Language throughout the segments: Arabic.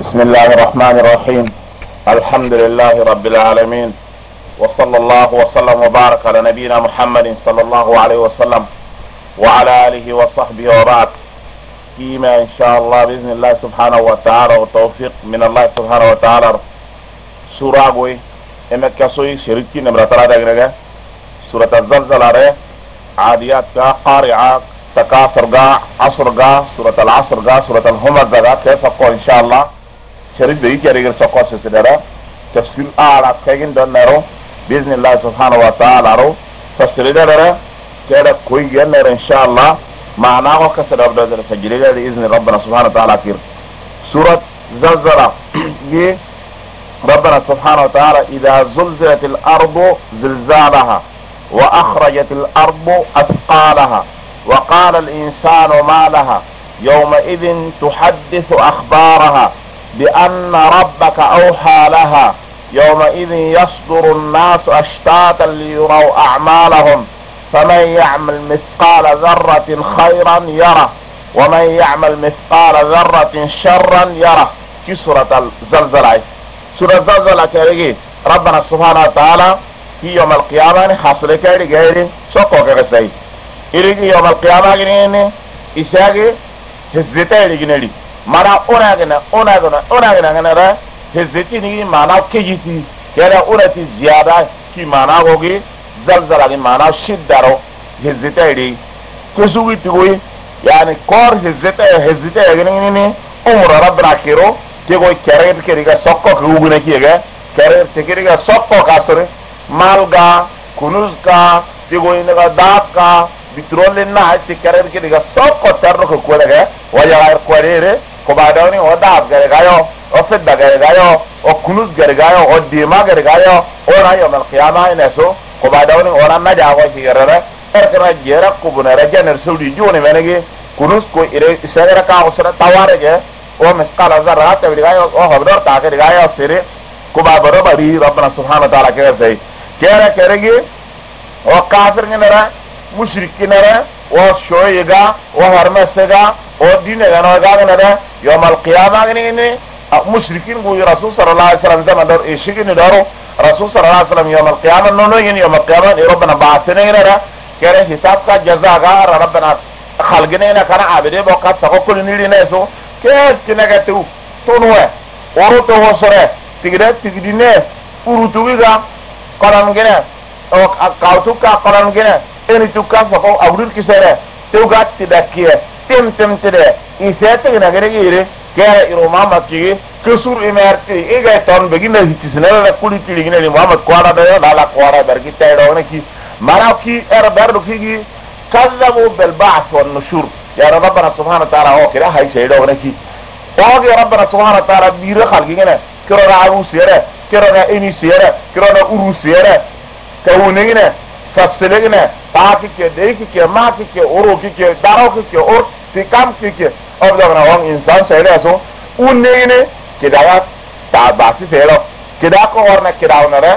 بسم الله الرحمن الرحيم. الحمد لله رب العالمين، وصلى الله وسلم وبارك على نبينا محمد صلى الله عليه وسلم وعلى آله وصحبه وبعد. فيما إن شاء الله بإذن الله سبحانه وتعالى وتوفيق من الله سبحانه وتعالى سورة قوي إما كسوي شريكي نمرة 3 سورة الزلزلة عاديات قارعة تكاثر عصر سورة العصر سورة الهمزة كيف أقول إن شاء الله شريك بيجي رجل سقاط سيدنا تفسير أعلى كأين دنيرو بإذن الله سبحانه وتعالى رو تفسير ده كده كوي جنر إن شاء الله معناه كسر أبدا الفجرية بإذن ربنا سبحانه وتعالى كير سورة زلزلة ربنا سبحانه وتعالى إذا زلزلت الأرض زلزالها وأخرجت الأرض أثقالها وقال الإنسان ما لها يومئذ تحدث أخبارها بأن ربك أوحى لها يومئذ يصدر الناس أشتاتا ليروا أعمالهم فمن يعمل مثقال ذرة خيرا يره ومن يعمل مثقال ذرة شرا يره في سورة الزلزلة. سورة الزلزلة كريجي ربنا سبحانه وتعالى في يوم القيامة حصل كريجي غيري سوكو كرسي إريجي يوم القيامة جنيني إساقي هزيتا إريجي نري mana ona gana ra hezeti ni mana kejiti kera urati ziyada ki mana gogi zalzala ni mana shiddaro hezeta iri kusuwi tuwi yani kor hezeta ni umra rabbna kiro ke go kere keriga sokko kuguna kiyega kere tekeriga sokko kasore malga kunuzka ke go inaga daka bitrole na te kere keriga sokko tarro ko kolega waya korere ko badawni o daab gargayo o fedda gargayo o kunuz gargayo o dima gargayo o na yawm al-qiyamah inaso ko badawni o na jago ki garara erkara jera ko bunara janer saudi joni menegi kunuz ko ire isagara ka usra tawarege o misqala zarra ta gargayo o habdor ta gargayo sire ko babaro bari rabbana subhanahu wa ta'ala ke sai kera keregi o kafir ngira mushrikinara o shoyega o harmasega o dinega no gaganada يوم القيامة غني مشركين قوي رسول صلى الله عليه وسلم زمان دار إيشيكين دارو رسول صلى الله عليه وسلم يوم القيامة نونو يوم القيامة ربنا بعثنا هنا كره حساب کا جزاء غار ربنا خلقنا هنا كنا عبده بوقت سقو كل نيري نسو كيف كنغتو تونوه ورو تو وسره تيغدينه فروتوغا قران غنا او كاوتوكا قران غنا اني توكا سقو اورير كسره توغا تدكيه تم تده إساتك نغيره كأي روما كي كسر إمارتي إيجا تون بيجينا هتسنال لكولي تيجينا لمحمد قارا ده لا قارا بركي تيرونه كي مراو كي بردو كي كذبوا بالبعث والنشور يا ربنا سبحانه وتعالى هو كده هاي سيدونه كي هو يا ربنا سبحانه وتعالى بير خلقينا كرنا عبو سيره كرنا إني سيره كرنا أورو سيره كونينا فسلنا باكي كي ديكي كي ماكي كي أورو كي دارو كي أور تكام كي أبدا وان إنسان سيره سو ونينه كده تاباسي سيره كده كورنا كده ونره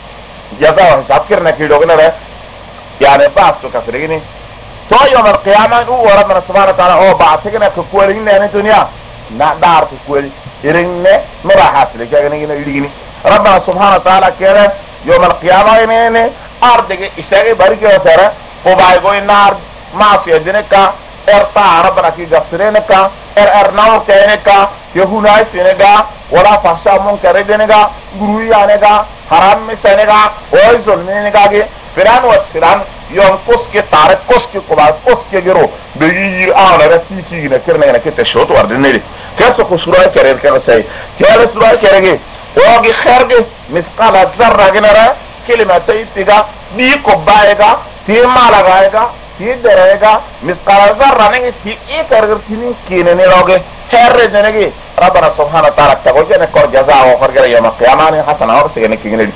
جزاء حساب كرنا كده ونره يعني باسو كسريني تو يوم القيامة هو ربنا سبحانه وتعالى هو بعثنا كقولين لنا الدنيا نقدر كقول إرنة مراحات لك يعني يجيني ربنا سبحانه وتعالى كده يوم القيامة يعني أرض إشتغل بريء وسره وبايقول النار ما سيدنك ارتا ربنا كي غفرنكا ارناو كينكا يهوناي سينغا ولا فحشا منكر دينغا غرويانغا حرام مسنغا اوي زلمنغا كي فران وفران يوم كوسكي تارك كوسكي كوبا كوسكي غيرو بيير انا رسيكي نكرنا كي تشوت وردنيري كيسو كسورا كرير كرساي كيال سورا كريغي اوغي خيرغي مسقال ذره غنرا كلمه تيتيغا بي كوبايغا تي مالاغايغا تيدريغا مسقال ذره نغي تي ايترغتيني كينني لوغي خير جنغي ربنا سبحانه وتعالى تقولنا كور جزاء وخرج يوم القيامه حسنا اور سيغني كينني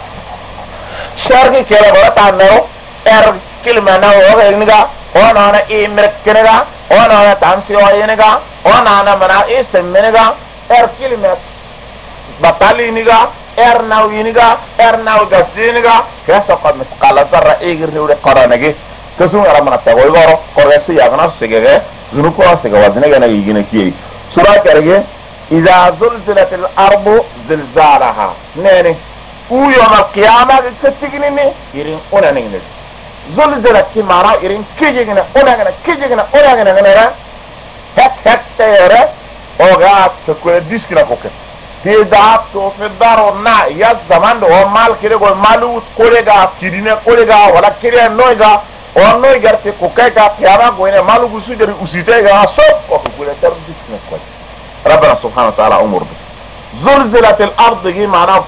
شرغي كيلا برتا نو ار كلمه نو اوغينغا وانا اي مركنغا وانا تامسي واينغا وانا منا اسمنغا ار كلمه بطالينغا ار ناوينغا ار ناو غسينغا كيسو قد مسقال ذره ايغر نوري قرانغي كسون ربنا تقول قرسي يغنا سيغه زنوكو سيغه وزنغا يجينا كي سورة كرغي إذا زلزلت الأرض زلزالها نيني ويوم القيامة تتجنني يرين أنا نيني زلزلت كمارا يرين كيجينا أنا كيجينا أنا هك تيرى أوغات تقول ديسكنا كوكت تيدات في الدار ونا يا زمان ده مال كده قول مالو كوريغا كيرينا كوريغا ولا كيريا نويغا ونوي جرتي كوكاكا قيامة قوينا مالو بسو جري أسيتيغا سوف وكقول تر ديسكنا كوي ربنا سبحانه وتعالى أمور زلزلت الأرض جي معناه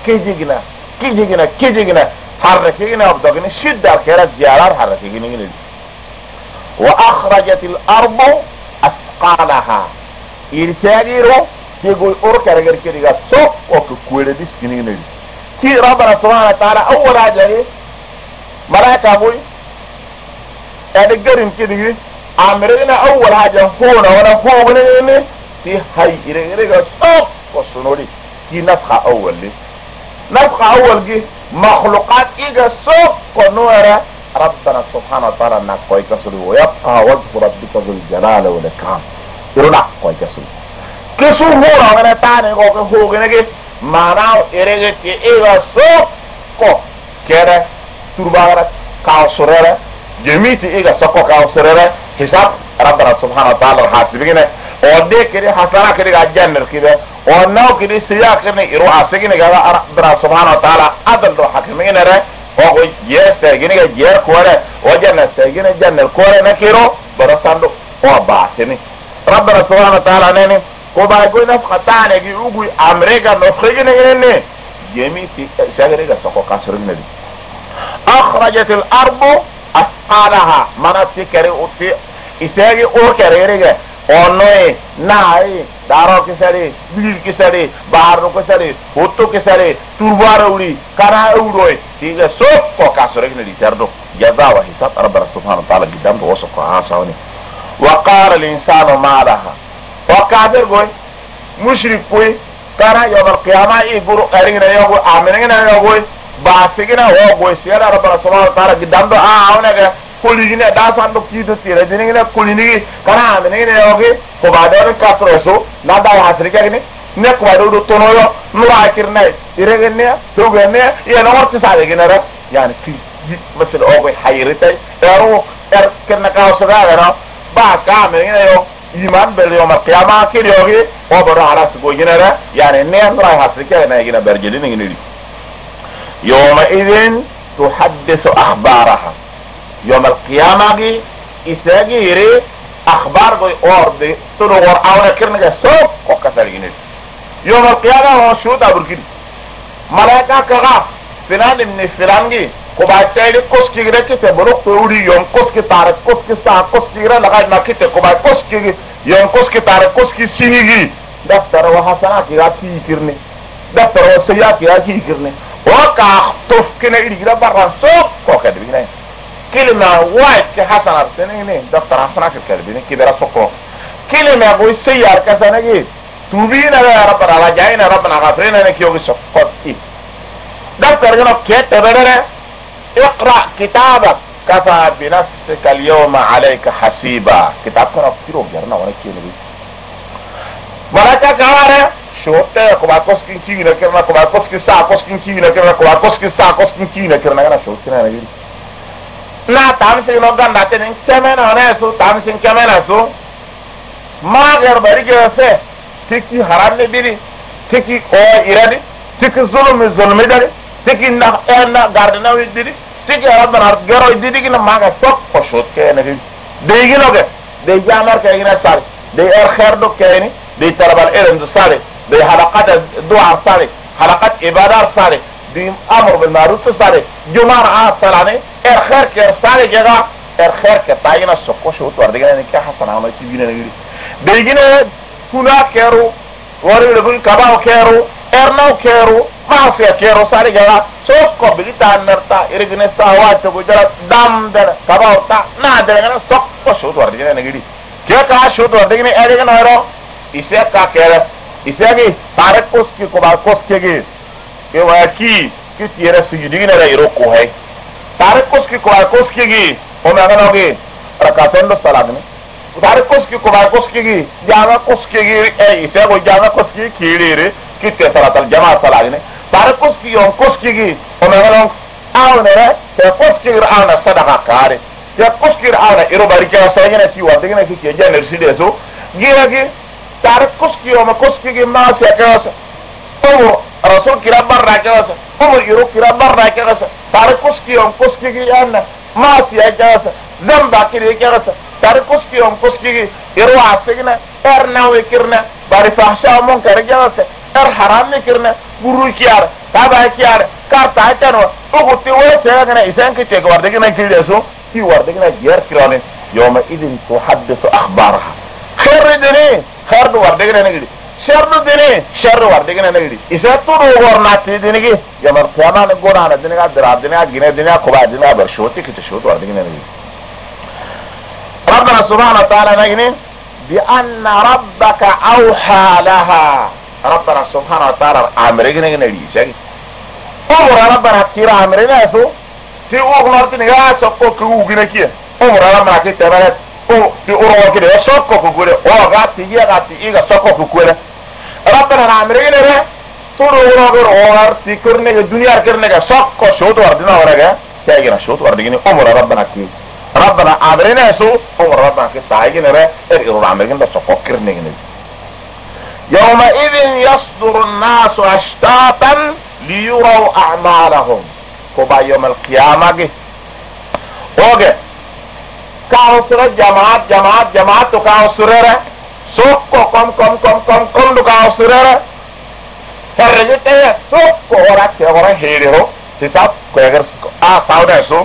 كيجينا حركينا وبدقنا شدة كيرا جيالار حركينا وأخرجت الأرض أثقالها إرتاجيرو يقول أوركا رجل كذا سوق وكقول ديسكنا كي ربنا سبحانه وتعالى أول حاجة ملاك أبوي أدقرن كده أمرنا أول حاجة هون ولا هون في هاي إرجع سوق وسنوري كي نفخة أول لي نفخة أول جي مخلوقات إيجا سوق ونورا ربنا سبحانه وتعالى نقوي كسر ويبقى وجه ربك ذو الجلال والإكرام يروح نقوي كسر كسر هو أنا تاني هو كنجي معناه إرجع كي إيجا سوق كده تربارة كاوسرة جميتي إيجا سوق كاوسرة حساب ربنا سبحانه وتعالى حاسبينه ودي كده حسنا كده الجنة كده وناو كده سياق كده يروح سجن كده ربنا سبحانه وتعالى عدل رو حكمين ره وهو جير سجن كده جير كوره وجنة سجن جنة كوره نكيرو برساندو وبعثني ربنا سبحانه وتعالى نني وبايقول نفخ تاني يقول أمريكا نفخين هنا جميتي سجن سوق كسرنا دي أخرجت الأرض أثقالها مناطق كريوتي إساقي أو كريرجع أنوي ناي دارو كسري بيل كسري بارو كسري هوتو كسري توربارولي كنا أوروي تيجا سوق كسرنا دي تردو جزاء وحساب ربنا سبحانه وتعالى قدام توسق عاصوني وقال الإنسان ما لها وكافر قوي مشرك قوي كنا يوم القيامة يقولوا قرينا يقول آمنين يقول باسكنا هو قوي سيالا ربنا سبحانه وتعالى قدام دو هونك kuligine dasando kido tira dinigine kulinigi kana aminigine yogi ko badon kasroso nada hasrika gine ne ko bado tonoyo nura kirnay iregene dogene ya nomorti sare ginara yani fi masal ogo hayritay ero kirna kawsada garo ba ka aminigine yo iman bel yom qiyama kiri yogi o bado halas go ginara yani ne nura hasrika na gina berjedini gine yawma idhin tuhaddithu akhbaraha يوم القيامة جي إساقي يري أخبار قوي أورد تنو ورعاونا كرنجا سوق وكسر جنيد يوم القيامة هو شهود أبو الكريم ملايكا كغا فلان من فلان جي كوباي تايلي كوسكي جريكي تبروك توري يوم كوسكي تارك كوسكي ساعة كوسكي جرى لغاية ما كي كوباي كوسكي يوم كوسكي تارك كوسكي سيني جي دفتر وحسنات يغاكي يكرني دفتر وسيات يغاكي يكرني وكا اختف كنا إلي جرى برا سوق وكذا بينا كلمة واحد كحسنة سنين دفتر حسنة كالكلبين كبيرة سكو كلمة قوي سيار كسنة توبينا يا ربنا رجعينا ربنا غفرنا نكيوغي سكوت دفتر جنو كيت بدنا اقرأ كتابك كفى بنفسك اليوم عليك حسيبا كتاب كنا كتيرو جرنا وانا كيوغي ملاكا كوارا شوطة كوبا كوسكين كينا كرنا كوبا كوسكين سا كوسكين كينا كرنا كوبا كوسكين سا كوسكين كينا كرنا كنا شوطنا نجري na tamsin no ganda tenin kemena na so tamsin kemena so magar bari ge fe tiki haram ne biri tiki o iradi tiki zulmi dare tiki na gardena wi diri tiki rabban har gero diri gina maga tok ko shot ke ne de gino ge de jamar ke gina sar de khair do ke ni de tarabal ilm do sare de halaqat du'a sare halaqat ibadat sare دي امر بالمعروف صار جمعه صلانه خير كرساله جگا خير كتاينا سوكو شو توردغنا نكا حسنا ما تيبينا نغيري بيجينا كنا كيرو وري لغن كباو كيرو ارناو كيرو مافيا كيرو ساري جگا سوكو بيتا نرتا ارغن ساوات بوجرا دام در كباو تا نادرغنا سوكو شو توردغنا نغيري كيكا شو توردغنا ارغن هيرو اسيكا كيرو اسيكي تارك كوسكي كوبا كوسكي que va aquí que tiene su digna de iroko hai tare koski ko koski gi o me agana ge rakatendo salag ne tare koski ko ba koski jama koski e se go jama koski kirire kitte salatal jama salagne tare koski yon koski o me ngon awnere te koski ana sadaqa kare te koski ana iro barika sayna ti wa degna ki ke janer sideso gira gi tare koski o ma koski ma se ka o rasul kira barra ka o iro kira barra ka tare koski on koski ana ma se ka zamba kire ka tare koski on koski iro asegna nawe kirna bari fahsha mon kare ka haram kirna guru kiyar taba kiyar karta tano uguti wese gana isan ki tego warde gana kideso ki warde gana yer kirane yawma idin tuhaddithu akhbaraha khair dini khair warde gana ngidi shar dini shar warde gana ngidi isa turu warna ti dini gi yamar qiyama ne gona na dini ga drar dini ga gine dini ko ba dini bar shoti ki shoti warde gana ngidi ربنا سبحانه وتعالى نجني بأن ربك أوحى لها ربنا سبحانه وتعالى عمرنا نجني شيء أمر ربنا كثير عمرنا سو في أغنرت نجاة سقوك وجنا كيه أمر ربنا كثير تبعت في أروى كده سقوك وجوده غاتي إيجا سقوك وجوده ربنا عمرنا نه تورو أغر تكرني الدنيا كرني سقوك شوت وردنا ورجع تاجنا شوت ورديني أمر ربنا كثير ربنا عمرنا سو أمر ربنا كثير تاجنا نه إيرو عمرنا ده سقوك كرني يومئذ يصدر الناس أشتاتا ليروا أعمالهم كوبا يوم القيامة اوكي كاوسر جماعات تو كاوسر سوكو كم تو كاوسر فرجته سوكو ورا هيرو تساب كوغر ساودا سو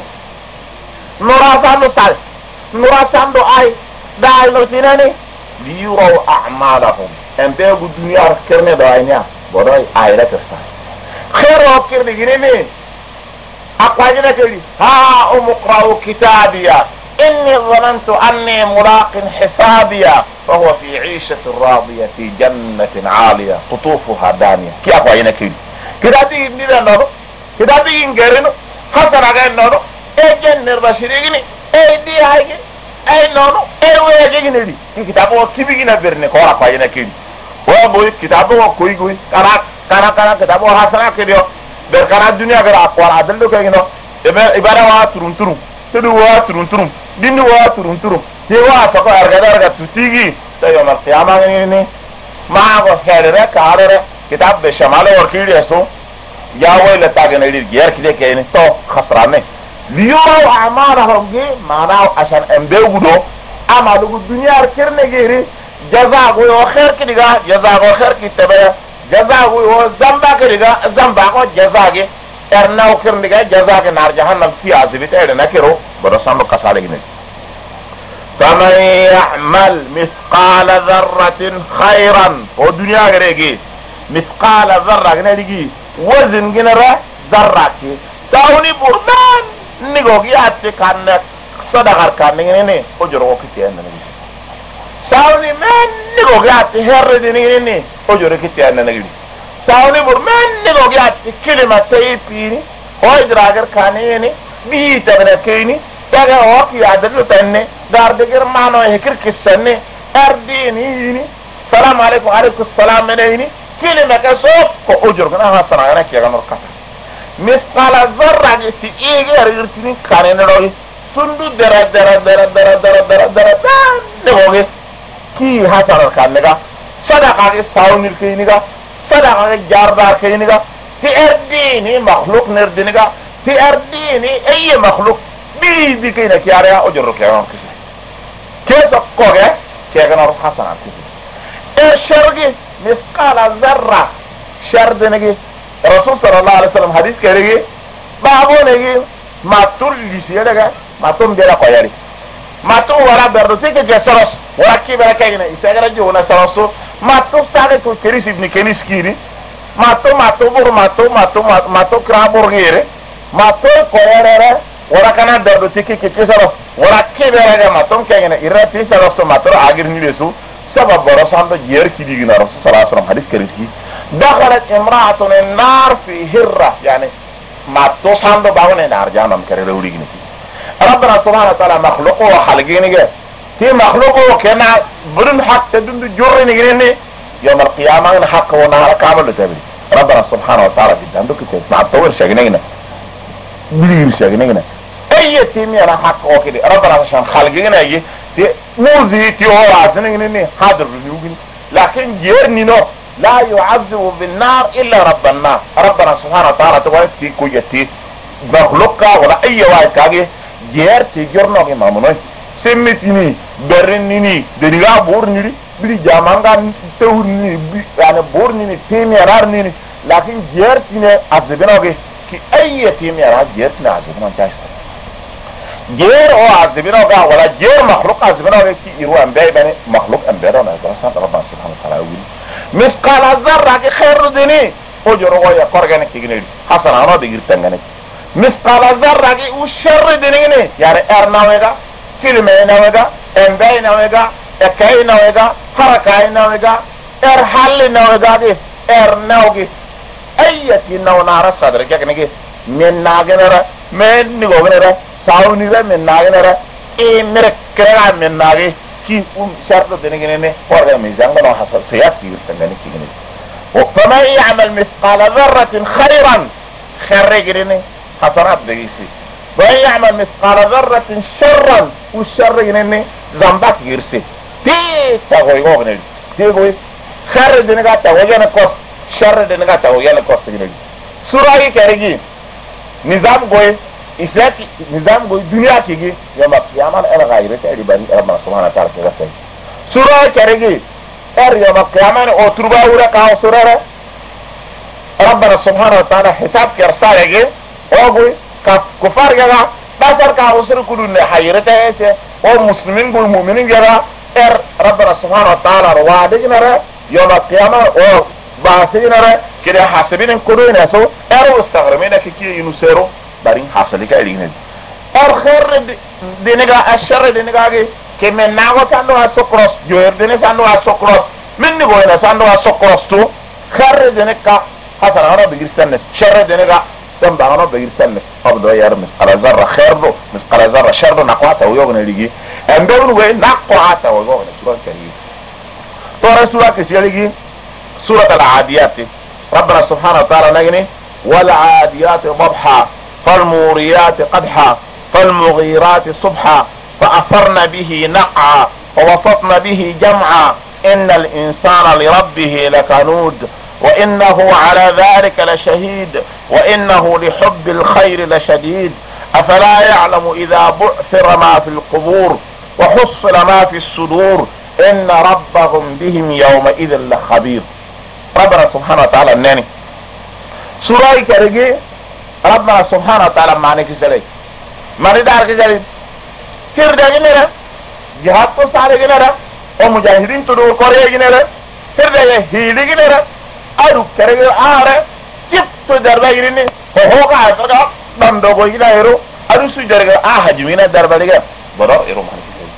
نورا ساندو اي داي لو سيناني ليروا أعمالهم امبيغو الدنيا كرني داينيا بوداي ايرا كرسا خير وكر دغيني اقواجنا كلي ها اقرأوا كتابيا اني ظننت اني ملاق حسابيا فهو في عيشة راضية في جنة عالية قطوفها دانية كي اقواجنا كلي كتابي ندير نورو كتابي نغيرنو حسن اغا نورو اي جنة بشريغني اي دي هاي اي نورو اي ويجيغني دي كتابو كيبيغنا بيرني كو اقواجنا كلي وابوي كتابو كوي kana kita bo hasana kediyo ber kana dunia gara akwar adal do kayino ibara wa turun tudu wa turun dindu wa turun ti wa sako arga tutigi tayo mal qiyama ni ma go herere karere kitab be shamale or kidiyo ya wayla tagane dir ger kide kayni to khasrane liyo amarahum ge mana asan embe gudo amalu dunia kirne geri jaza go khair kidiga jaza go khair kitabe جزاء هو زنبا كريغا زنبا كو جزاء ارناو كرنيغا جزاء نار جهنم في عذاب تيدنا كيرو برسامو كسالغني فمن يعمل مثقال ذرة خيرا ودنيا غريغي مثقال ذرة غنيغي وزن غنرا ذرة تاوني برمان نيغوغي اتي كان صدقه كان ني اوجرو كتي انني ساوني من نيغوغات هرديني ني اوجوري كتي انا نغي ساوني بور من نيغوغات كلمه تيبيني هو دراغر كانيني بي تبنا كيني تاغا اوكي ادلو تني داردغر مانو هكر كسني ارديني السلام عليكم وعليكم السلام منيني كلمه كسوق اوجور كنا حسنا انا كيغا نركا مثقال ذره تي ايغر يرتني كانين روي سندو درا نيغوغي كي حسن كانغا صدقه استاونير كينغا صدقه جاردار كينغا في ارديني مخلوق نردينغا في ارديني اي مخلوق بي كينا كياريا اجر كيان كيف كوغه كيغنا حسن كيس الشرقي مثقال ذره شردنغي رسول صلى الله عليه وسلم حديث كيرغي بابونغي ما تولي سيدغا ما توم بيرا كويري matu wara berdo sike gesoros wara kibara kayna isagara jona soroso matu stade to keris ibn keniskini matu bur matu krabur gere matu koyere wara kana berdo sike kesoros wara kibara ga matum kayna irati soroso matu agir ni lesu sabab borosan do yer kidigina rasul sallallahu alaihi wasallam hadith keriski dakhalat imra'atun an-nar fi hirra yani matu sando bawne nar janam kare rewdigini ربنا سبحانه وتعالى مخلوقه وخلقينه في مخلوق كنا بدون حق تدون جر نجرني يوم القيامة حق ونهار كامل تبري ربنا سبحانه وتعالى جدا عندك مع الطور شاغنينا بلير شاغنينا اي تيمي انا حق وكده ربنا عشان خلقنا يجي موزي تي هو عشان حاضر بيوجي لكن جيرني نو لا يعذب بالنار الا رب النار ربنا سبحانه وتعالى تقول في كويتي مخلوقا ولا اي واحد كاجي جير تجرنا كي مامنوي سمتيني برنيني دنيا بورني بلي جامانغا تورني يعني بورني تيمي رارني لكن جير تيني عذبنا كي اي تيمي رار جير تنا عذبنا جاي جير او عذبنا ولا جير مخلوق عذبنا كي يرو امبي بني مخلوق امبيرنا ربنا سبحانه وتعالى مثقال ذره كي خير ديني اجرو يا قرغن كيغني حسن انا بيغير تنغني مثقال ذره كي وشر ديني يعني ارناوغا كلمه امبي ناوغا اكاي ناوغا حركاي ناوغا ارحل ناوغا دي ارناوغي ايتي ناو نار صدر كيغني من ناغنرا من نيغونرا ساوني من ناغنرا اي مركرا من ناغي كي شرط دينغني قرغ ميزان بنو حصل سياتي تنغني كيغني وفمن يعمل مثقال ذره خيرا خرجني حسنات بيسي ومن يعمل مثقال ذره شرا والشر ينني ذنبك يرسي تي تاغوي غوغني تيغوي خير دينغا تاغوي نكوس شر دينغا تاغوي نكوس كيغني سوراي كاريجي نظام غوي إسلامي نظام غوي دنيا كيغي يوم القيامة أنا غايرة تأدي بني ربنا سبحانه وتعالى كيغسي سورة كاريجي يوم القيامة أو تربا ورا كاو سورة ربنا سبحانه وتعالى حساب كرسالة أوغوي كفار جرا بشر كاو سر كلون حيرة تأسي أو مسلمين كل مؤمنين جرا ربنا سبحانه وتعالى روادج نرى يوم القيامة أو باسي نرى كده حاسبين كلون ناسو استغرمين كي ينسرو بارين حاصلك أدينه خير دينغا الشر دينغا كي من ناغو سانو سكروس جوير دينه سانو سكروس من نغوينا سانو سكروس تو خير دينكا حسن انا بيرسن شر دينغا سن باغنا بيرسن ابدو يار مسقال ذره خير دو مسقال ذره شر دو نقواتا ويوغنا ليغي امبرو وي نقواتا ويوغنا سوره كريم سوره كسيليغي سوره العاديات ربنا سبحانه وتعالى نغني والعاديات ضبحا فالموريات قدحا فالمغيرات صبحا فأثرن به نقعا ووسطن به جمعا إن الإنسان لربه لكنود وإنه على ذلك لشهيد وإنه لحب الخير لشديد أفلا يعلم إذا بعثر ما في القبور وحصل ما في الصدور إن ربهم بهم يومئذ لخبير ربنا سبحانه وتعالى الناني سورة كرجي ربنا سبحانه وتعالى معنى كسلي معنى دار كسلي كير ده جنرا جهاد تو سارے جنرا او مجاهدين تدور كوريا جنرا كير ده هيلي جنرا ارو كرگه آره كيف تو دربا جنني هو کا تو بندو کو جلا هيرو ارو سو درگه حجمينا دربا ديگا برو ايرو معنى كسلي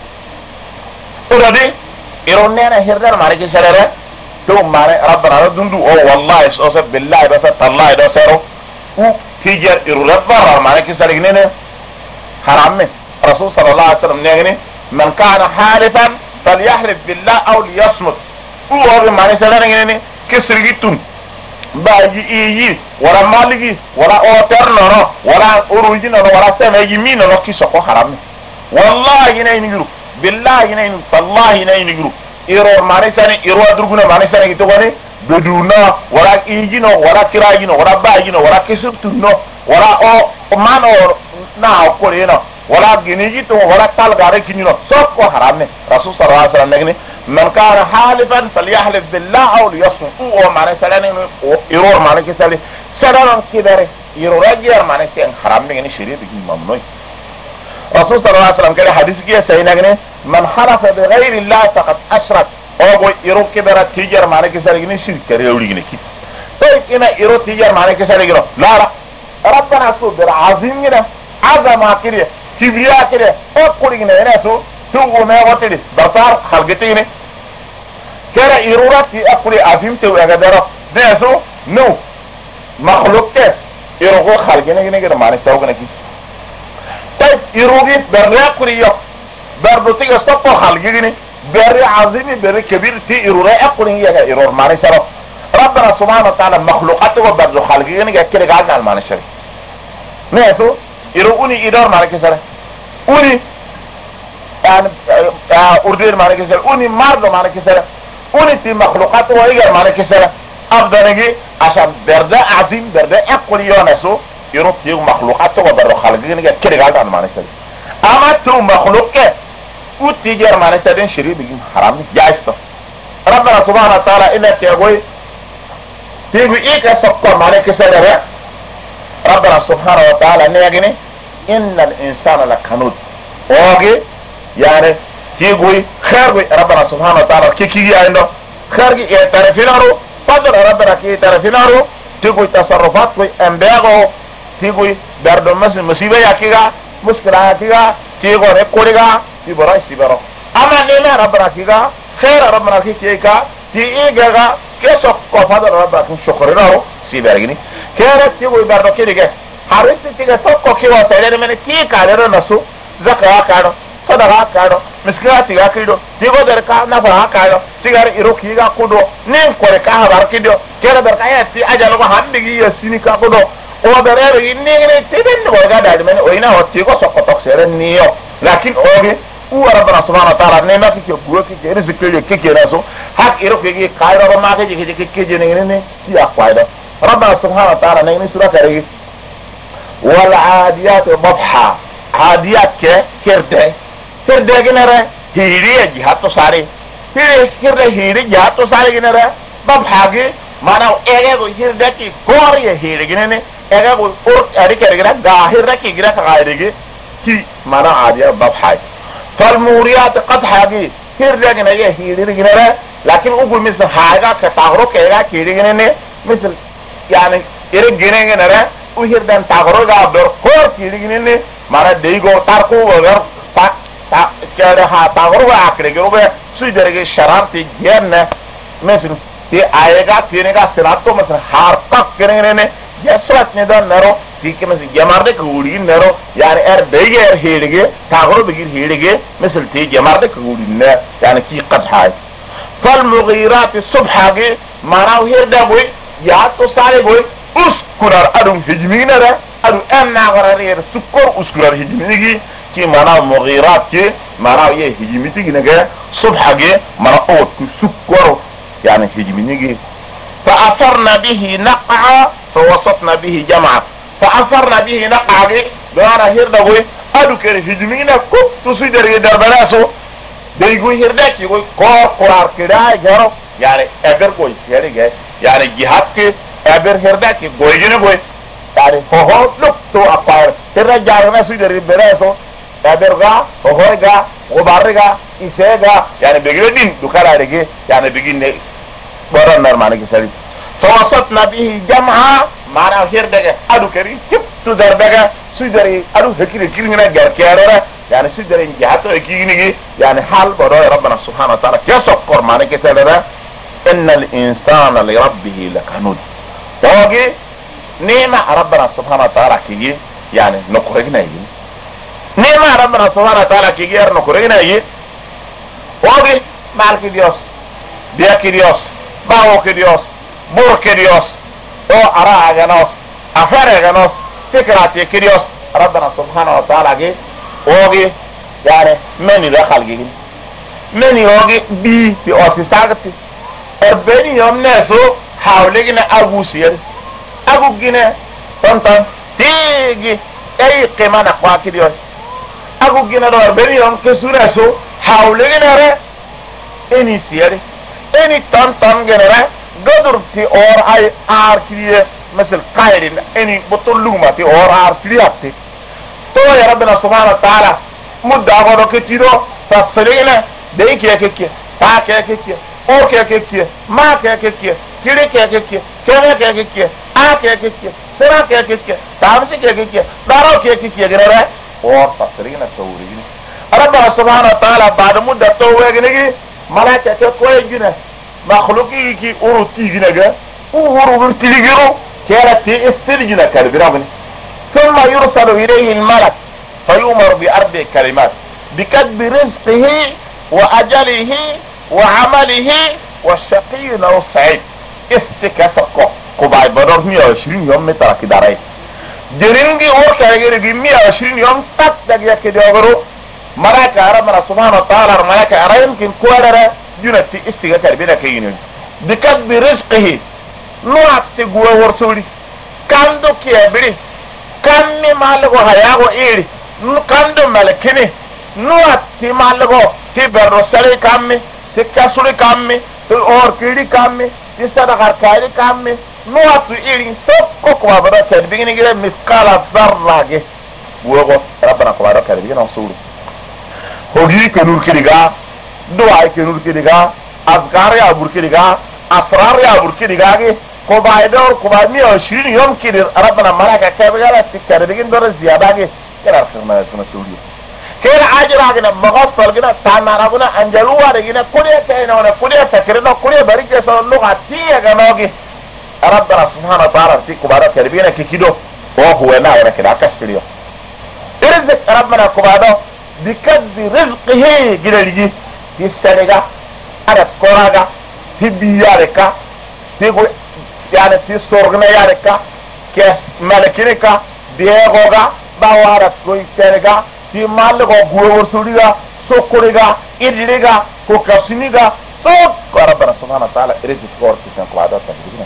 تو دي ايرو نينا هيردار معنى كسلي تو معنى ربنا دندو او والله اسوس بالله بس الله ده سرو تيجر الربار معنى كسر جنينه حرام رسول صلى الله عليه وسلم نيجي من كان حالفا فليحلف بالله او ليصمت هو معنى سر جنينه كسر جيتون باجي ايي ولا مالجي ولا اوترنو ولا اوروجينو ولا سميجمينو لو كيسو حرام والله ينينغرو بالله ينين والله ينينغرو ايرو معنى سر ايرو درغنا معنى سر جيتو غني بدونا ولا إيجينو ولا كراجينو ولا باجينو ولا كسبتونو ولا أو مانو نا أقولينو ولا جنيجيتو ولا تالغاريكينو سوكو حرامي رسول صلى الله عليه وسلم نجني من كان حالفا فليحلف بالله أو ليصمت أو معنى سلاني يرور معنى كسالي سلام كبير يرور أجير معنى سين حرام نجني شريعة بيجي ممنوع رسول صلى الله عليه وسلم كده حديث كده سينجني من حلف بغير الله فقد أشرك او يرو كبرت تيجر معنى كسرجني شرك ريوليني كي طيب هنا يرو تيجر معنى كسرجني لا ربنا صبر عظيم هنا عظمه كده كبرياء كده اقولنا هنا سو تو ما وتدي بصار خلقتين كده يرورتي اقول عظيم تو اقدر ده سو نو مخلوق كده يرو خلقنا كده معنى سوغنا كي طيب يروغي برا كوريو برضو تيجي استطو خلقيني بري عظيمي بري كبير تي إروري أقولين يا إرور ماني سرو ربنا سبحانه وتعالى مخلوقاته وبرضو خلقيني كده قالنا الماني سرو نيسو إروني إدار ماني كسر أوني يعني أردير ماني كسر أوني مارد ماني كسر أوني تي مخلوقاته وإيجار ماني كسر أفضل عشان برد عظيم برد أقول يونسو يروح تيجو مخلوقاته وبرضو خلقيني كده قالنا الماني سرو أما تو مخلوقه وتيجر ما نستدين شريب بيجين حرام جايسته ربنا سبحانه وتعالى إلا تيجوي إيك سكر ما نكسر ربنا سبحانه وتعالى نيجني إن الإنسان لكنود اوغي يعني تيجوي خير ربنا سبحانه وتعالى كي عنده خير يتعرفينه فضل ربنا كي يتعرفينه تيجوي تصرفات انبياغو تيجوي بردو مصيبه يكيغا مشكلة يكيغا تيجو ركوريغا تيبرا استبرا اما نينا ربنا كيغا خير ربنا كيكا تيجا كيسو فضل ربنا شكرنا سيبرغني كيرت تيجوي بردو كيديغا حرست تيجا سوكو كيوا سيدر من تيكا لرنسو زكا كارو صدقا كارو مسكرا تيجا كيدو تيجو دركا نفا كارو تيجا إيرو كيغا كودو نين كوريكا هبار كيدو كيرا دركا يأتي أجالوغا هندگي يسينيكا كودو وبرير إني تبين وغا دادمين وإنا وتيجو سوكو تكسيرن نيو لكن أوغي هو ربنا سبحانه وتعالى نيما كي بوكي كي رزقي كي ناسو حق إيرو كيغي كايرو ما كي نيني تي أقوايدا ربنا سبحانه وتعالى نيني سورة كريغي والعاديات ضبحا عاديات كرده جنره هيري جهاتو ساري كرده هيري جهاتو ساري جنره ضبحا كي ماناو ايغو هيرده كي كوري هيري جنني ايغو اور اري كرغرا غاهر كي غرا كايرغي كي مانا عاديات ضبحا فالموريات قدحا كي كرده جنه هيري جنره لكن اقول مثل حاجه كتاغرو كيغا كيري جنني مثل يعني ايري جننه وهيردان تاغروغا بركور كيريني مانا ديغو تاركو وغير تا كده ها تاغروغا اكريغوبه سيدرغي شرارتي جن مثل تي ايغا تينيغا سراتو مثل هارتك كيريني يسرات ندان نرو تي كمس جمارده كودي نرو يعني ار ديغير هيدغي تاغرو بغير هيدغي مثل تي جمارده كودي ن يعني كي قد حاج فالمغيرات الصبحاغي مانا هيردا بوي يا تو ساري بوي اسكرار ادم هجمينره ادو امنا غرارير سكر اسكرار هجمينيغي كي مانا مغيرات كي مانا يه هجميتي نغا صبحاغي مانا اوت سكر يعني هجمينيغي فاثرنا به نقعا فوسطنا به جمعا فاثرنا به نقعا دوانا هيردا بوي ادو كير هجمينا كوب تسيدر دربلاسو ديغو هيرداكي كو قرار كدا جارو يعني ابر كوي سيري يعني جهاد كي ابر هرداكي goyjine boy tare ho look to apar terra jarna su der bereso aberga hoyga obarga isega yani begredin dukala rege yani beginne boran normal ki sari tawasatna bihi jam'a mana herdaga adu kari tip to dardaga su deri adu hekire kirina garkera yani su deri jahato ekigini yani hal bodo rabbana subhanahu wa ta'ala yasqor mana ki sari innal insana li rabbih lakanud توجي نعمة ربنا سبحانه وتعالى كي يعني نقرقنا يجي نعمة ربنا سبحانه وتعالى كي نقرقنا يجي توجي مالك ديوس بياك ديوس باوك ديوس بورك ديوس او أراء جنوس أفر جنوس فكراتي كديوس ربنا سبحانه وتعالى كي توجي يعني مني دخل جي مني توجي بي في أوسي ساقتي أربعين يوم ناسو حاولنا أبو سير أبو جنا تنتن تيجي أي قيمة نقاكي ديوش أبو جنا دور بريهم كسورة سو حاولنا رأي إني سير إني تنتن جنا رأي قدر في أور أي أركيه مثل قائدين إني بطلومة في أور أركيه تو يا ربنا سبحانه وتعالى مدة أقول كتيرو تصلينا ديكي كيكي تاكي كيكي او كيكي ما كيكي كيري كيكي كيري كيكي آ كيكي سرا كيكي تامسي كيكي دارو كيكي غيره اور تصرينا سوريين ربنا سبحانه وتعالى بعد مدة توغنيغي ملائكه كوي جنا مخلوقي كي اوروتي جناغا اوورو تيغيرو كيرتي استرجنا كربرابني ثم يرسل اليه الملك فيؤمر باربع كلمات بكتب رزقه وأجله وعمله والشقي أو السعيد. استكسقه كوباي بدر 120 يوم مترك داري جرينجي وركا يجري 120 يوم تك دقيقة كده يغرو ملاك ربنا سبحانه وتعالى ملاك أرى يمكن كوارا جنتي استغاثة بنا كينون بكتب رزقه نوعت تقوى ورسولي كاندو كيابري كاني مالكو هياغو إيري كاندو ملكيني نوعت مالكو تبرو سري كامي تكسوري كامي توركيري كامي تسادة كاري كامي نوعت إيري سوكو كوابرا تدبيني كده مسكالة ذراجي بوغو ربنا كوابرا كاربينا وصولو hogi ke nur kiriga duai ke nur kiriga azkar ya bur kiriga asrar ya bur kiriga ge ko baidor ko ba mi 20 yom kirir rabbana malaka ke bagala tikkar digin dor ziyada ge kera khirna tuna suri kera ajra ge na maghfal ge na tanara ge na anjaluwa ge na kuriya ke na na kuriya takrina kuriya barike so lugati ge no ge rabbana subhanahu wa ta'ala ti kubara karbina ke kido wa huwa na ya kida kasriyo irzq rabbana kubado بكد رزقه جلالي تسرقا على كوراغا تبياركا تيغو يعني تسورغنا ياركا كيس ملكينكا ديغوغا باوارا كوي سرقا تي مالغو غور سوريغا سوكوريغا إدريغا كوكاسينيغا سوك ربنا سبحانه وتعالى رزق كور تسان قوادات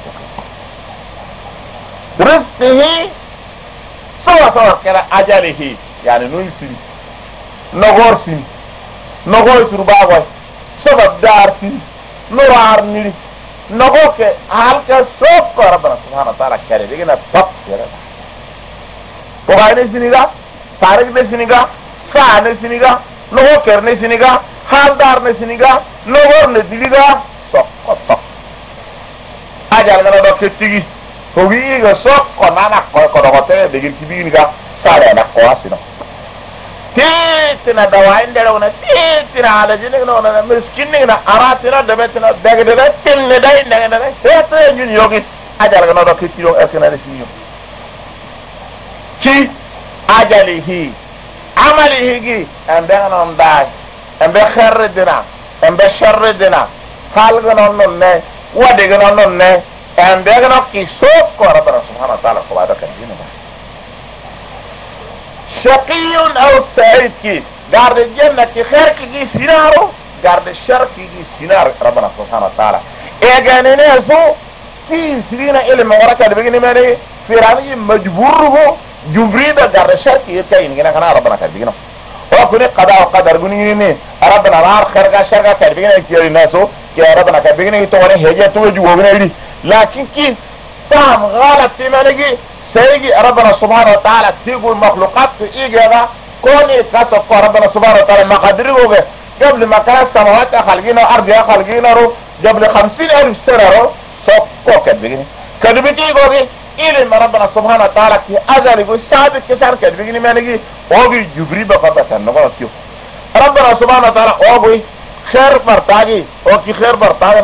رزقه سوى كلا أجله يعني نويسي نغورسي نغوي ترباغوي سبب دارسي نوار نيري نغوك حالك سوق ربنا سبحانه وتعالى كاري بيجينا بط سيرا وغايني سنيغا تارك دي سنيغا ساني سنيغا نغو كرني سنيغا حال دارني سنيغا نغور ندليغا سوق طق اجال غنا دو كتيغي هوغيغا سوق نانا كودوغوتي بيجي تبيغا ساري انا قواسينو تيتنا دواين دلونا تيتنا على جنكنا مسكيننا أراتنا دبتنا دعنا تلنا داين دعنا تيتنا جن يوغي أجل كنا دو كتيرو أكنا نسيو كي أجله عمله كي أمبنا ننداي أمب خردنا أمب شردنا خالقنا ننّه ودعنا ننّه أمبنا كي سوق ربنا سبحانه وتعالى قوادك الجنة شقي أو سعيد كي قارد الجنة كي خير كي سينارو قارد الشر كي سينار ربنا سبحانه وتعالى إيجاني ناسو في سيرين إلي مغرقة بيجيني ماني فيراني مجبوره جبريدا قارد الشر كي يتكين كنا كنا ربنا كربينا وكوني قضاء وقدر قنيني ربنا رار خيرك شرك كربينا كي ناسو كي ربنا كربينا يتواني هجة توجه لكن كي تام غالب تيماني سيجي ربنا سبحانه وتعالى تيجوا المخلوقات تيجي هذا كوني كسب ربنا سبحانه وتعالى ما قدره قبل ما كان السماوات خالقين أرض خالقين رو قبل 50,000 سنة رو سوكو كدبيني كدبيتي يقولي إلى ما ربنا سبحانه وتعالى كي أزل يقول سابق كسر كدبيني ما نجي أوبي جبري بقى نقول كيو ربنا سبحانه وتعالى أوبي خير برتاجي أو كي خير برتاجي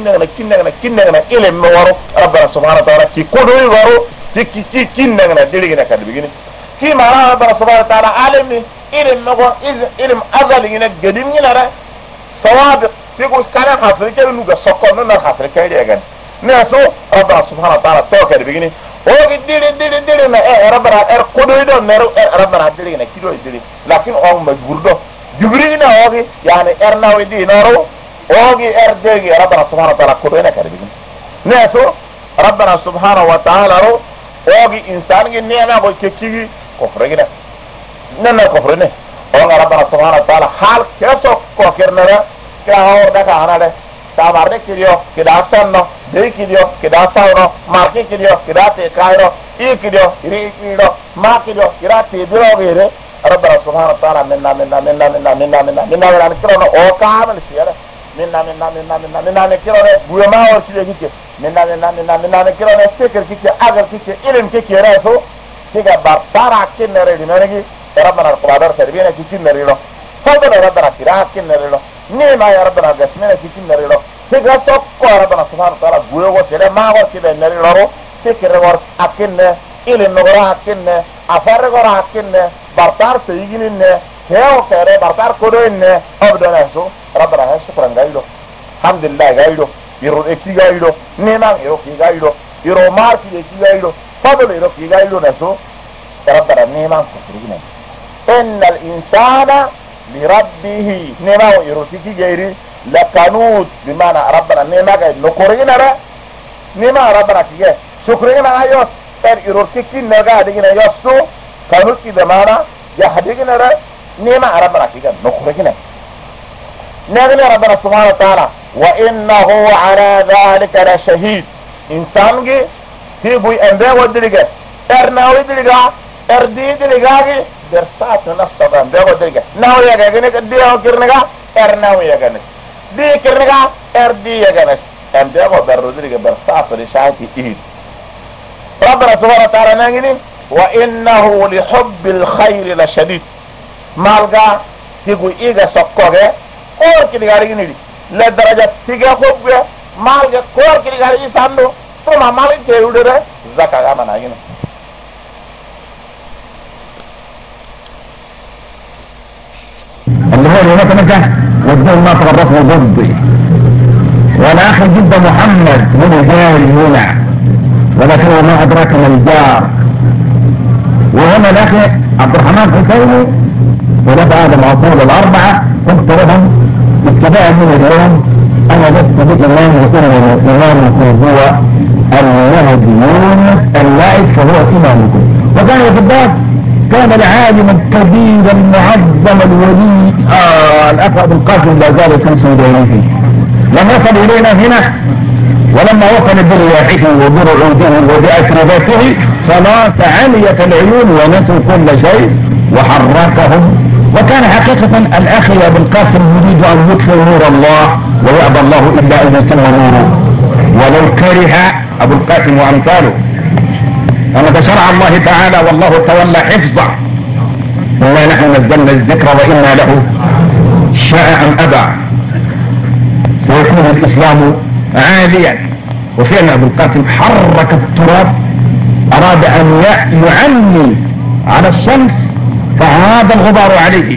نكين إلى ما ورو ربنا سبحانه وتعالى كي كله ورو كي كيننا دلينا كدبيني كي ما ربنا سبحانه وتعالى عالمي إلى ما هو إلى أزل ينك قديم ينرى سوابق تقول كان حصل كده نوجا سكون نر حصل كده يجن ناسو ربنا سبحانه وتعالى توكل بيجني هو ديري ما ربنا كده نر ربنا دلينا كده دلي لكن هو مجبور ده جبرينا هو يعني ناوي دي نارو هو دي ربنا سبحانه وتعالى كده كده بيجني ناسو ربنا سبحانه وتعالى رو هو إنسان جنيه بقول كذي كفر كده ننا كفرني هو ربنا سبحانه وتعالى حال كيسو كوكرنا كده هو ده كهانا تامارده كيليو كده أصلا ده كيليو كده أصلا ماركي كيليو كده تكايرو إيه كيليو إيه كيليو ما كيليو كده تبيرو غيره ربنا سبحانه وتعالى منا كيلو أو كامل سيارة منا كيلو بوما أو كيلو كيلو منا كيلو سكر كيلو أجر كيلو إلهم كيلو رأسو كده بارا كيلو نريد مني ربنا القرآن سربينا كيلو نريدو فضل ربنا كراهة كيلو نريدو نيما يا ربنا قسمنا كيلو نريدو تيجا سوق ربنا سبحانه وتعالى بوه وشله ما هو كده نريدو تكر ورس أكنه إلى النغرة أكنه أفرغ ورا أكنه بارتار سيجينه هيو كيري برتار كودو إن أبدا نسو ربنا هاي شكرا غايلو الحمد لله غايلو يرو إكي غايلو نيمان يرو كي غايلو يرو ماركي إكي غايلو فضل يرو كي غايلو نسو ربنا نيمان كفرين إن الإنسان لربه نيمان يرو كي غايري لكنود بمعنى ربنا نيمان نكورين را نيمان ربنا كي شكرين أيوس يرو كي نغا دينا يسو كنود كي بمعنى يحدينا را نيمان ربنا كي نكورين نغني ربنا سبحانه وتعالى وإنه على ذلك لشهيد إنسان جي تيبوي أنبياء ودرجة أرناوي درجة أردي درجة درسات نفسه أنبياء ودرجة ناوي يا جنك دي أو كرنجا أرناوي يا جنك دي كرنجا أردي يا جنك أنبياء ودرجة درسات رشاة إيد ربنا سبحانه وتعالى نغني وإنه لحب الخير لشديد مالجا تيبوي إيجا سكوجة كور كي دغاري نيدي لا درجه تيغا خوبه مالغا كور كي دغاري ساندو تو ما مال تيودره زكا ما ناينا اللي هو هناك مثلا والدين ما تغرسه ضدي والاخر جد محمد من الجار هنا ولكن ما ادراك ما الجار وهنا الاخر عبد الرحمن حسيني ولد ادم اصول الاربعه قلت لهم ابتداء من اليوم انا لست بإمام وكان الإمام هو المهدي يونس اللائف فهو إمامكم. وكان في الباب كان العالم الكبير المعظم الولي الأخ أبو القاسم لا زال تنسوا فيه لم يصل إلينا هنا ولما وصل برياحه وبرعوده وبأكربته خلاص عميت العيون ونسوا كل شيء وحركهم. وكان حقيقة الأخ أبو القاسم يريد أن يطفئ نور الله ويأبى الله إلا أن يتم نوره ولو كره أبو القاسم وأمثاله. فمتى شرع الله تعالى والله تولى حفظه إنا نحن نزلنا الذكر وإنا له شاء أبى سيكون الإسلام عاليا. وفعلا أبو القاسم حرك التراب أراد أن يعمي على الشمس فعاد الغبار عليه.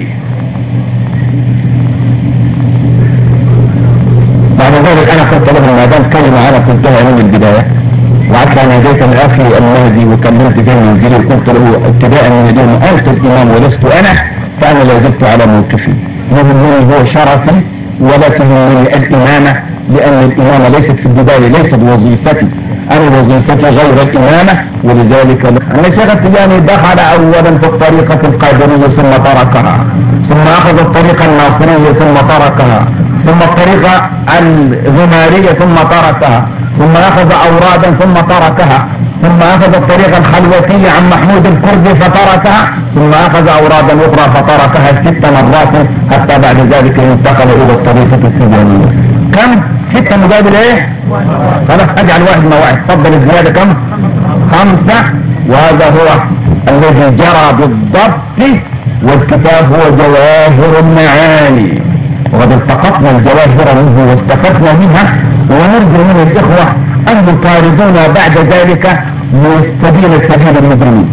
بعد ذلك انا قلت له ما دام كلمه انا قلتها من البدايه وعدت انا هديت الاخي المهدي وكلمت في منزلي وقلت له ابتداء من اليوم انت الامام ولست انا فانا لا زلت على موقفي. يهمني هو شرفا ولا تهمني الامامه لان الامامه ليست في البدايه ليست وظيفتي انا وظيفتي غير الامامه ولذلك أن الشيخ التجاني دخل أولا في الطريقة القادرية ثم تركها ثم أخذ الطريقة الناصرية ثم تركها ثم الطريقة الزمارية ثم تركها ثم أخذ أورادا ثم تركها ثم أخذ الطريقة الخلوتية عن محمود الكردي فتركها ثم أخذ أورادا أخرى فتركها 6 مرات حتى بعد ذلك انتقل إلى الطريقة التجانية. كم؟ 6 مقابل إيه؟ خلاص أجعل واحد مع واحد. تفضل الزيادة كم؟ 5 وهذا هو الذي جرى بالضبط والكتاب هو جواهر المعاني وقد التقطنا الجواهر منه واستفدنا منها ونرجو من الإخوة أن يطاردونا بعد ذلك ليستبين سبيل المجرمين.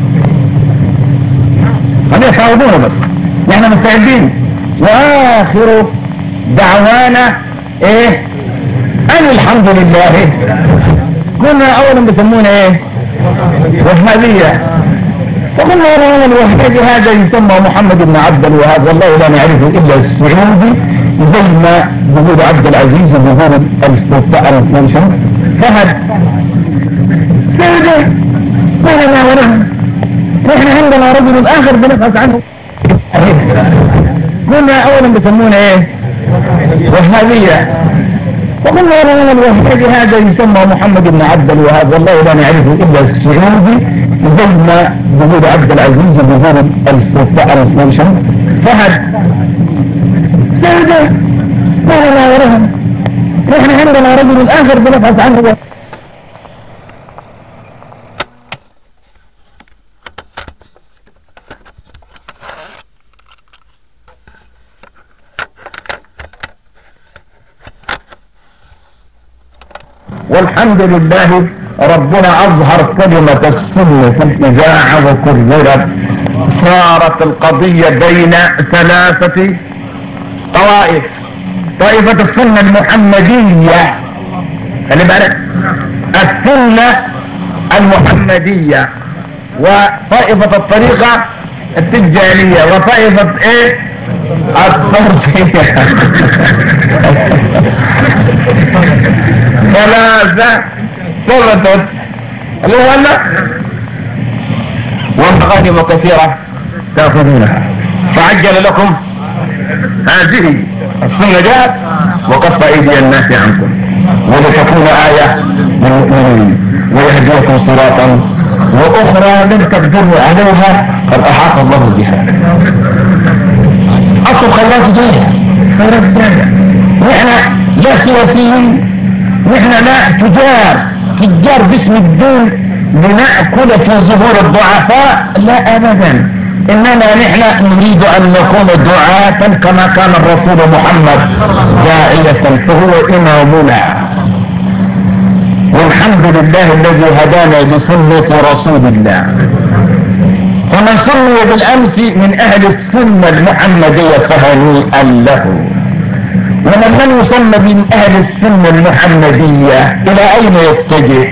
خلينا يطاردونا بس نحن مستعدين. وآخر دعوانا إيه؟ أن الحمد لله. كنا أولا بيسمونا إيه؟ وهابية. فقلنا والله الوهابي هذا يسمى محمد بن عبد الوهاب والله لا نعرفه إلا السعودي زي ما بيقول عبد العزيز بيقول السلطان المنشن فهد سيدي ما لنا ونحن نحن عندنا رجل آخر بنبحث عنه. كنا أولا بيسمونا إيه؟ وهابية. وقلنا والله الوهابي هذا يسمى محمد بن عبد الوهاب والله لا نعرفه إلا السعودي زي ما بيقول عبد العزيز بيقول السلطان المنشن فهد سيدي ما لنا ونحن نحن عندنا رجل آخر بنبحث عنه. والحمد لله ربنا أظهر كلمة السنة في الإذاعة وكررت صارت القضية بين ثلاثة طوائف. طائفة السنة المحمدية، خلي بالك، السنة المحمدية، وطائفة الطريقة التجانية، وطائفة ايه الصرفية. ثلاثة ثبتت اللي هو ومغانم كثيرة تأخذونها، فعجل لكم هذه السنة جاءت وكف أيدي الناس عنكم ولتكون آية للمؤمنين ويهديكم صراطا وأخرى لم تقدروا عليها قد أحاط الله بها. أصل خيرات جاية، خيرات جاية. نحن لا سياسيين، نحن لا تجار باسم الدين لنأكل في ظهور الضعفاء، لا أبدا، إنما نحن نريد أن نكون دعاة كما كان الرسول محمد داعية، فهو إمامنا. والحمد لله الذي هدانا بسنة رسول الله. ومن سمي بالأمس من أهل السنة المحمدية فهنيئا له، ومن لم يسمى من أهل السنة المحمدية إلى أين يتجه؟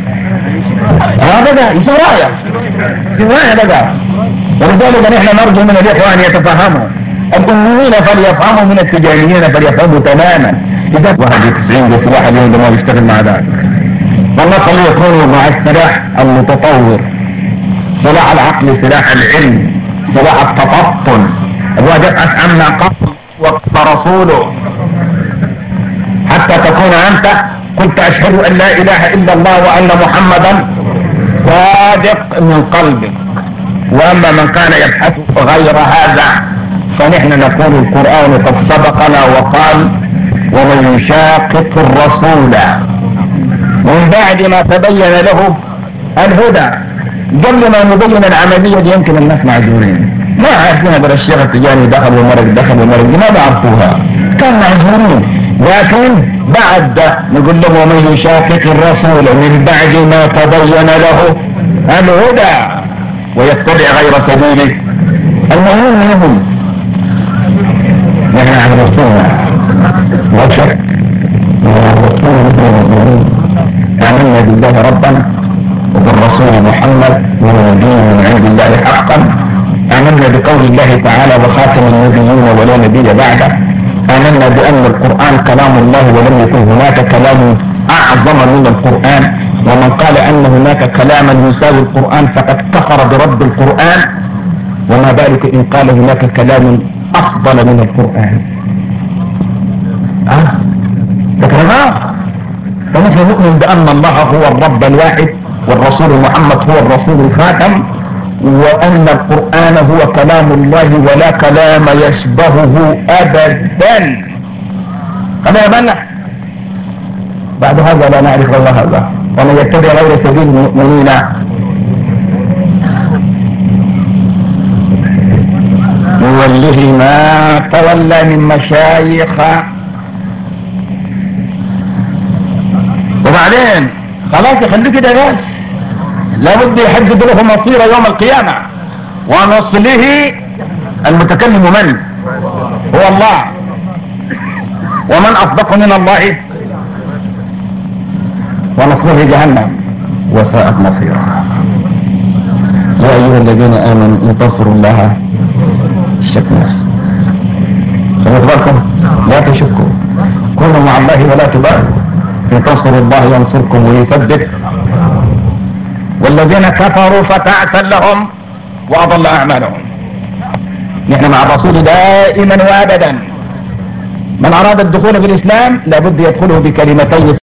هذا يصير راية بقى. ولذلك نحن نرجو من الإخوة أن يتفهموا، الأميين فليفهموا من التجاريين فليفهموا تماما. إذا 91 بسلاح اليوم ما يشتغل مع ذلك، والله فليكونوا مع السلاح المتطور، سلاح العقل، سلاح العلم، سلاح التفطن. الواحد يبحث عما قال وقال رسوله حتى تكون أنت قلت أشهد أن لا إله إلا الله وأن محمدا صادق من قلبك. وأما من كان يبحث غير هذا فنحن نقول القرآن قد سبقنا وقال ومن يشاقق الرسول من بعد ما تبين له الهدى. قبل ما نبين العملية دي يمكن الناس معذورين، ما عارفين هذا الشيخ التجاني دخل ومرق ما بعرفوها، كان معذورين. لكن بعد نقول له ومن يشاقق الرسول من بعد ما تبين له الهدى ويتبع غير سبيل المؤمنين منهم. نحن على رسولنا لا شك آمنا بالله ربنا وبالرسول محمد ونبيه من عند الله حقا. آمنا بقول الله تعالى وخاتم النبيين ولا نبي بعده. آمنا بأن القرآن كلام الله ولم يكن هناك كلام أعظم من القرآن. ومن قال أن هناك كلاما يساوي القرآن فقد كفر برب القرآن، وما بالك إن قال هناك كلام أفضل من القرآن. لكن فنحن نؤمن بأن الله هو الرب الواحد والرسول محمد هو الرسول الخاتم، وأن القرآن هو كلام الله ولا كلام يشبهه أبدا. خلينا بالنا بعد هذا لا نعرف غير هذا، ومن يتبع غير سبيل المؤمنين نوله ما تولى من مشايخ. وبعدين خلاص يخلوه كده بس، لابد يحدد له مصيره يوم القيامة. ونصله المتكلم من هو الله، ومن أصدق من الله، ونصله جهنم وساءت مصيرا. يا أيها الذين آمنوا إن تنصروا الله شكنا، خلوا بالكم لا تشكوا، كونوا مع الله ولا تبالوا، إن تنصروا الله ينصركم ويثبت، والذين كفروا فتعسا لهم وأضل أعمالهم. نحن مع الرسول دائما وأبدا. من أراد الدخول في الإسلام لابد يدخله بكلمتين